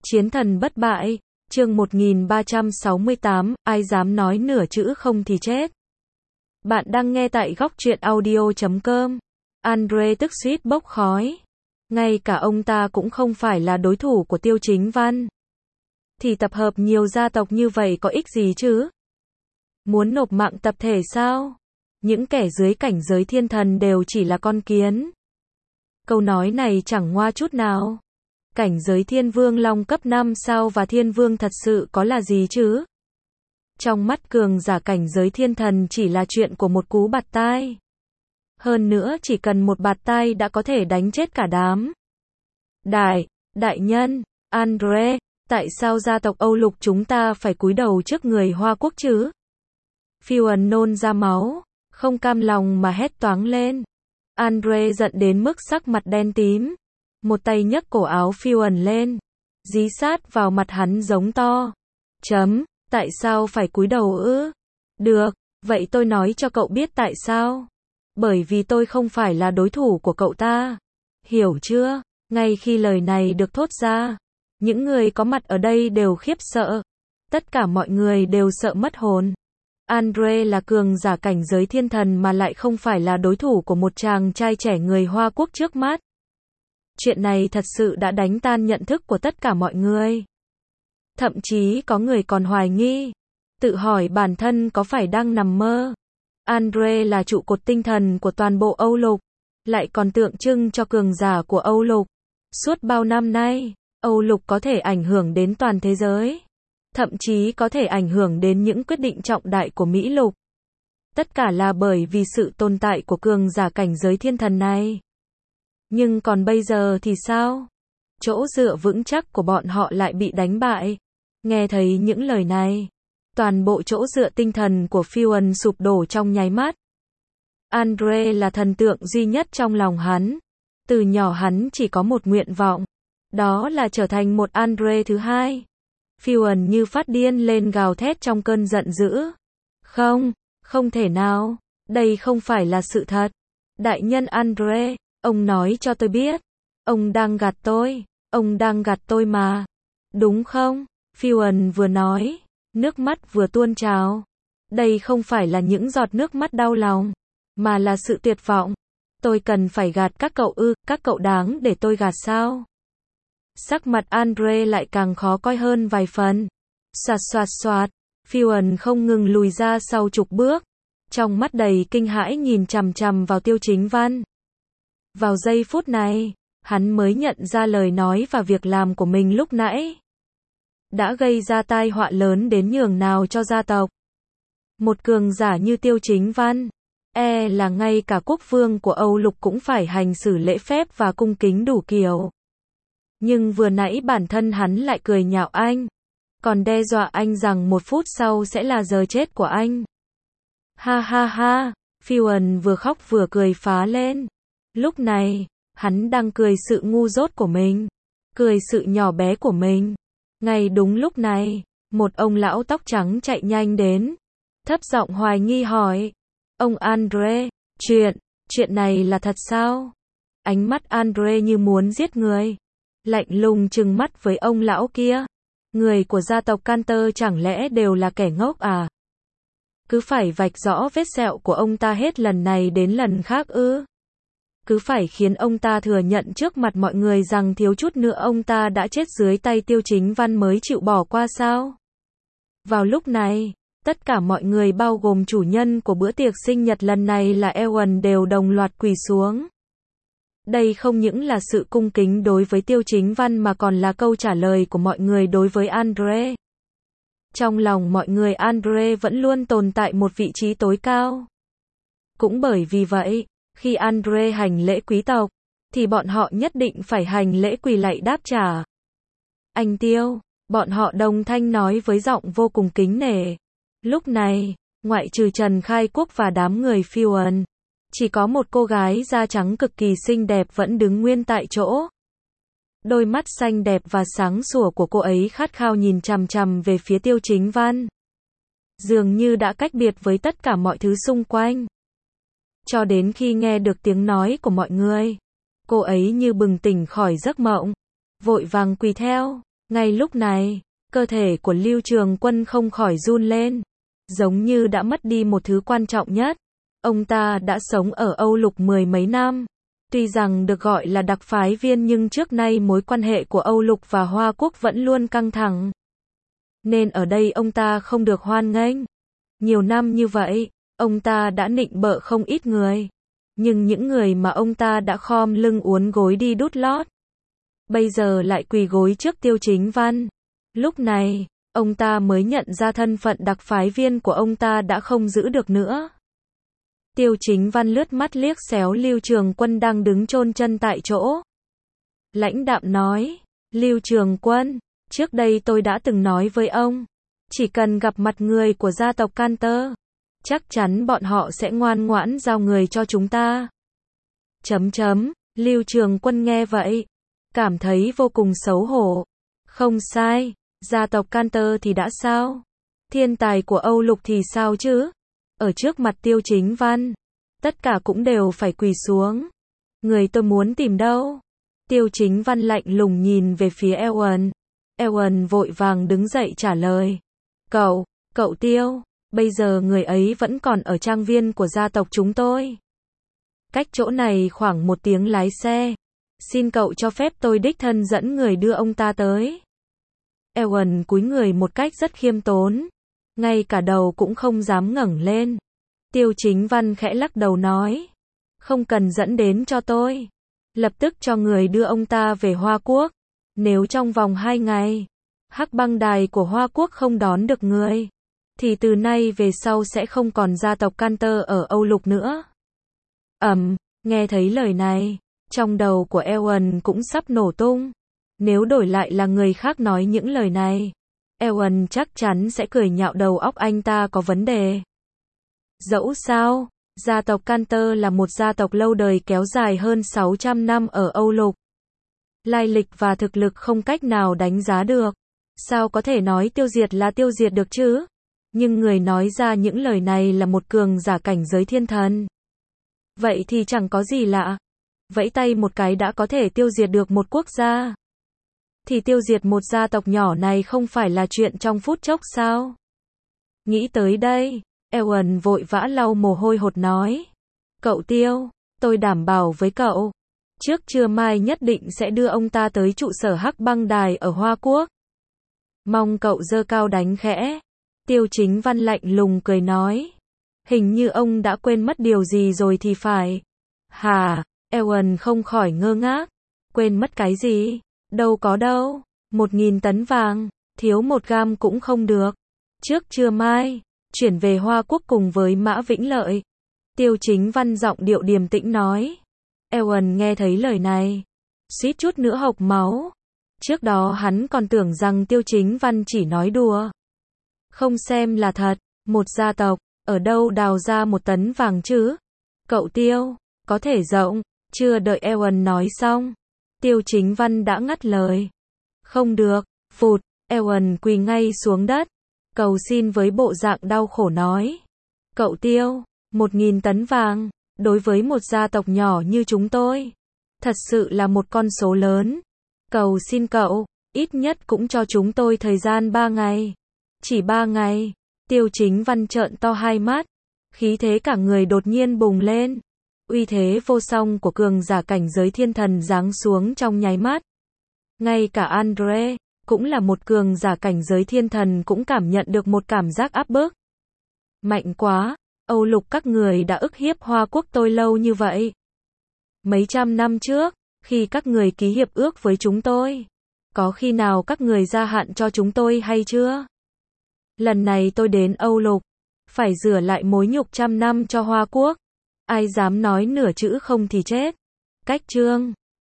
Chiến thần bất bại, chương 1368, ai dám nói nửa chữ không thì chết. Bạn đang nghe tại góc truyện audio.com. Andre tức suýt bốc khói. Ngay cả ông ta cũng không phải là đối thủ của Tiêu Chính Văn. Thì tập hợp nhiều gia tộc như vậy có ích gì chứ? Muốn nộp mạng tập thể sao? Những kẻ dưới cảnh giới thiên thần đều chỉ là con kiến. Câu nói này chẳng ngoa chút nào. Cảnh giới thiên vương long cấp 5 sao và thiên vương thật sự có là gì chứ? Trong mắt cường giả cảnh giới thiên thần chỉ là chuyện của một cú bạt tai. Hơn nữa chỉ cần một bạt tai đã có thể đánh chết cả đám. Đại nhân, Andre, tại sao gia tộc Âu Lục chúng ta phải cúi đầu trước người Hoa Quốc chứ? Phiêu nôn ra máu, không cam lòng mà hét toáng lên. Andre giận đến mức sắc mặt đen tím. Một tay nhấc cổ áo Phiêu lên, dí sát vào mặt hắn giống to. Tại sao phải cúi đầu ư? Được, vậy tôi nói cho cậu biết tại sao. Bởi vì tôi không phải là đối thủ của cậu ta. Hiểu chưa? Ngay khi lời này được thốt ra, những người có mặt ở đây đều khiếp sợ. Tất cả mọi người đều sợ mất hồn. Andre là cường giả cảnh giới thiên thần mà lại không phải là đối thủ của một chàng trai trẻ người Hoa Quốc trước mắt. Chuyện này thật sự đã đánh tan nhận thức của tất cả mọi người. Thậm chí có người còn hoài nghi, tự hỏi bản thân có phải đang nằm mơ. Andre là trụ cột tinh thần của toàn bộ Âu Lục, lại còn tượng trưng cho cường giả của Âu Lục. Suốt bao năm nay, Âu Lục có thể ảnh hưởng đến toàn thế giới, thậm chí có thể ảnh hưởng đến những quyết định trọng đại của Mỹ Lục. Tất cả là bởi vì sự tồn tại của cường giả cảnh giới thiên thần này. Nhưng còn bây giờ thì sao? Chỗ dựa vững chắc của bọn họ lại bị đánh bại. Nghe thấy những lời này, toàn bộ chỗ dựa tinh thần của Phiêu sụp đổ trong nháy mắt. Andre là thần tượng duy nhất trong lòng hắn. Từ nhỏ hắn chỉ có một nguyện vọng, đó là trở thành một Andre thứ hai. Phiêu như phát điên lên gào thét trong cơn giận dữ. Không thể nào, đây không phải là sự thật. Đại nhân Andre, ông nói cho tôi biết, ông đang gạt tôi mà. Đúng không? Phiêu vừa nói, nước mắt vừa tuôn trào. Đây không phải là những giọt nước mắt đau lòng, mà là sự tuyệt vọng. Tôi cần phải gạt các cậu ư? Các cậu đáng để tôi gạt sao? Sắc mặt Andre lại càng khó coi hơn vài phần. Xoạt. Phiêu không ngừng lùi ra sau chục bước, trong mắt đầy kinh hãi nhìn chằm chằm vào Tiêu Chính Văn. Vào giây phút này, hắn mới nhận ra lời nói và việc làm của mình lúc nãy đã gây ra tai họa lớn đến nhường nào cho gia tộc. Một cường giả như Tiêu Chính Văn, là ngay cả quốc vương của Âu Lục cũng phải hành xử lễ phép và cung kính đủ kiểu. Nhưng vừa nãy bản thân hắn lại cười nhạo anh, còn đe dọa anh rằng 1 phút sau sẽ là giờ chết của anh. Ha, Phiêu vừa khóc vừa cười phá lên. Lúc này, hắn đang cười sự ngu dốt của mình, cười sự nhỏ bé của mình. Ngay đúng lúc này, một ông lão tóc trắng chạy nhanh đến, thấp giọng hoài nghi hỏi, ông Andre, chuyện này là thật sao? Ánh mắt Andre như muốn giết người, lạnh lùng trừng mắt với ông lão kia. Người của gia tộc Cantor chẳng lẽ đều là kẻ ngốc à? Cứ phải vạch rõ vết sẹo của ông ta hết lần này đến lần khác ư? Cứ phải khiến ông ta thừa nhận trước mặt mọi người rằng thiếu chút nữa ông ta đã chết dưới tay Tiêu Chính Văn mới chịu bỏ qua sao? Vào lúc này, tất cả mọi người bao gồm chủ nhân của bữa tiệc sinh nhật lần này là Ewan đều đồng loạt quỳ xuống. Đây không những là sự cung kính đối với Tiêu Chính Văn mà còn là câu trả lời của mọi người đối với Andre. Trong lòng mọi người Andre vẫn luôn tồn tại một vị trí tối cao. Cũng bởi vì vậy, khi Andre hành lễ quý tộc, thì bọn họ nhất định phải hành lễ quỳ lạy đáp trả. Anh Tiêu, bọn họ đồng thanh nói với giọng vô cùng kính nể. Lúc này, ngoại trừ Trần Khai Quốc và đám người Phiêu, chỉ có một cô gái da trắng cực kỳ xinh đẹp vẫn đứng nguyên tại chỗ. Đôi mắt xanh đẹp và sáng sủa của cô ấy khát khao nhìn chằm chằm về phía Tiêu Chính Văn. Dường như đã cách biệt với tất cả mọi thứ xung quanh. Cho đến khi nghe được tiếng nói của mọi người, cô ấy như bừng tỉnh khỏi giấc mộng, vội vàng quỳ theo. Ngay lúc này, cơ thể của Lưu Trường Quân không khỏi run lên, giống như đã mất đi một thứ quan trọng nhất. Ông ta đã sống ở Âu Lục mười mấy năm. Tuy rằng được gọi là đặc phái viên nhưng trước nay mối quan hệ của Âu Lục và Hoa Quốc vẫn luôn căng thẳng. Nên ở đây ông ta không được hoan nghênh. Nhiều năm như vậy, ông ta đã nịnh bợ không ít người. Nhưng những người mà ông ta đã khom lưng uốn gối đi đút lót, bây giờ lại quỳ gối trước Tiêu Chính Văn. Lúc này, ông ta mới nhận ra thân phận đặc phái viên của ông ta đã không giữ được nữa. Tiêu Chính Văn lướt mắt liếc xéo Lưu Trường Quân đang đứng chôn chân tại chỗ. Lãnh đạm nói, Lưu Trường Quân, trước đây tôi đã từng nói với ông, chỉ cần gặp mặt người của gia tộc Cantor, chắc chắn bọn họ sẽ ngoan ngoãn giao người cho chúng ta. Lưu Trường Quân nghe vậy, cảm thấy vô cùng xấu hổ. Không sai, gia tộc Cantor thì đã sao? Thiên tài của Âu Lục thì sao chứ? Ở trước mặt Tiêu Chính Văn, tất cả cũng đều phải quỳ xuống. Người tôi muốn tìm đâu? Tiêu Chính Văn lạnh lùng nhìn về phía Ewan. Ewan vội vàng đứng dậy trả lời. Cậu Tiêu, bây giờ người ấy vẫn còn ở trang viên của gia tộc chúng tôi. Cách chỗ này khoảng 1 tiếng lái xe. Xin cậu cho phép tôi đích thân dẫn người đưa ông ta tới. Ewan cúi người một cách rất khiêm tốn. Ngay cả đầu cũng không dám ngẩng lên. Tiêu Chính Văn khẽ lắc đầu nói. Không cần dẫn đến cho tôi. Lập tức cho người đưa ông ta về Hoa Quốc. Nếu trong vòng 2 ngày, Hắc Băng Đài của Hoa Quốc không đón được người, thì từ nay về sau sẽ không còn gia tộc Cantor ở Âu Lục nữa. Nghe thấy lời này, trong đầu của Ewan cũng sắp nổ tung. Nếu đổi lại là người khác nói những lời này, Ewan chắc chắn sẽ cười nhạo đầu óc anh ta có vấn đề. Dẫu sao, gia tộc Cantor là một gia tộc lâu đời kéo dài hơn 600 năm ở Âu Lục. Lai lịch và thực lực không cách nào đánh giá được. Sao có thể nói tiêu diệt là tiêu diệt được chứ? Nhưng người nói ra những lời này là một cường giả cảnh giới thiên thần. Vậy thì chẳng có gì lạ. Vẫy tay một cái đã có thể tiêu diệt được một quốc gia. Thì tiêu diệt một gia tộc nhỏ này không phải là chuyện trong phút chốc sao? Nghĩ tới đây, Ewan vội vã lau mồ hôi hột nói. Cậu Tiêu, tôi đảm bảo với cậu, trước trưa mai nhất định sẽ đưa ông ta tới trụ sở Hắc Băng Đài ở Hoa Quốc. Mong cậu giơ cao đánh khẽ. Tiêu Chính Văn lạnh lùng cười nói. Hình như ông đã quên mất điều gì rồi thì phải. Hả? Ewan không khỏi ngơ ngác. Quên mất cái gì? Đâu có đâu. 1.000 tấn vàng, thiếu 1 gam cũng không được. Trước trưa mai, chuyển về Hoa Quốc cùng với Mã Vĩnh Lợi. Tiêu Chính Văn giọng điệu điềm tĩnh nói. Ewan nghe thấy lời này, suýt chút nữa hộc máu. Trước đó hắn còn tưởng rằng Tiêu Chính Văn chỉ nói đùa. Không xem là thật, một gia tộc, ở đâu đào ra 1 tấn vàng chứ? Cậu Tiêu, có thể rộng. Chưa đợi Ewan nói xong, Tiêu Chính Văn đã ngắt lời. Không được, phụt, Ewan quỳ ngay xuống đất, cầu xin với bộ dạng đau khổ nói. Cậu Tiêu, 1.000 tấn vàng, đối với một gia tộc nhỏ như chúng tôi, thật sự là một con số lớn. Cầu xin cậu, ít nhất cũng cho chúng tôi thời gian 3 ngày. Chỉ 3 ngày, Tiêu Chính Văn trợn to hai mắt, khí thế cả người đột nhiên bùng lên. Uy thế vô song của cường giả cảnh giới thiên thần giáng xuống trong nháy mắt. Ngay cả Andre, cũng là một cường giả cảnh giới thiên thần cũng cảm nhận được một cảm giác áp bức. Mạnh quá, Âu Lục các người đã ức hiếp Hoa Quốc tôi lâu như vậy. Mấy trăm năm trước, khi các người ký hiệp ước với chúng tôi, có khi nào các người gia hạn cho chúng tôi hay chưa? Lần này tôi đến Âu Lục, phải rửa lại mối nhục 100 năm cho Hoa Quốc. Ai dám nói nửa chữ không thì chết. Cách chương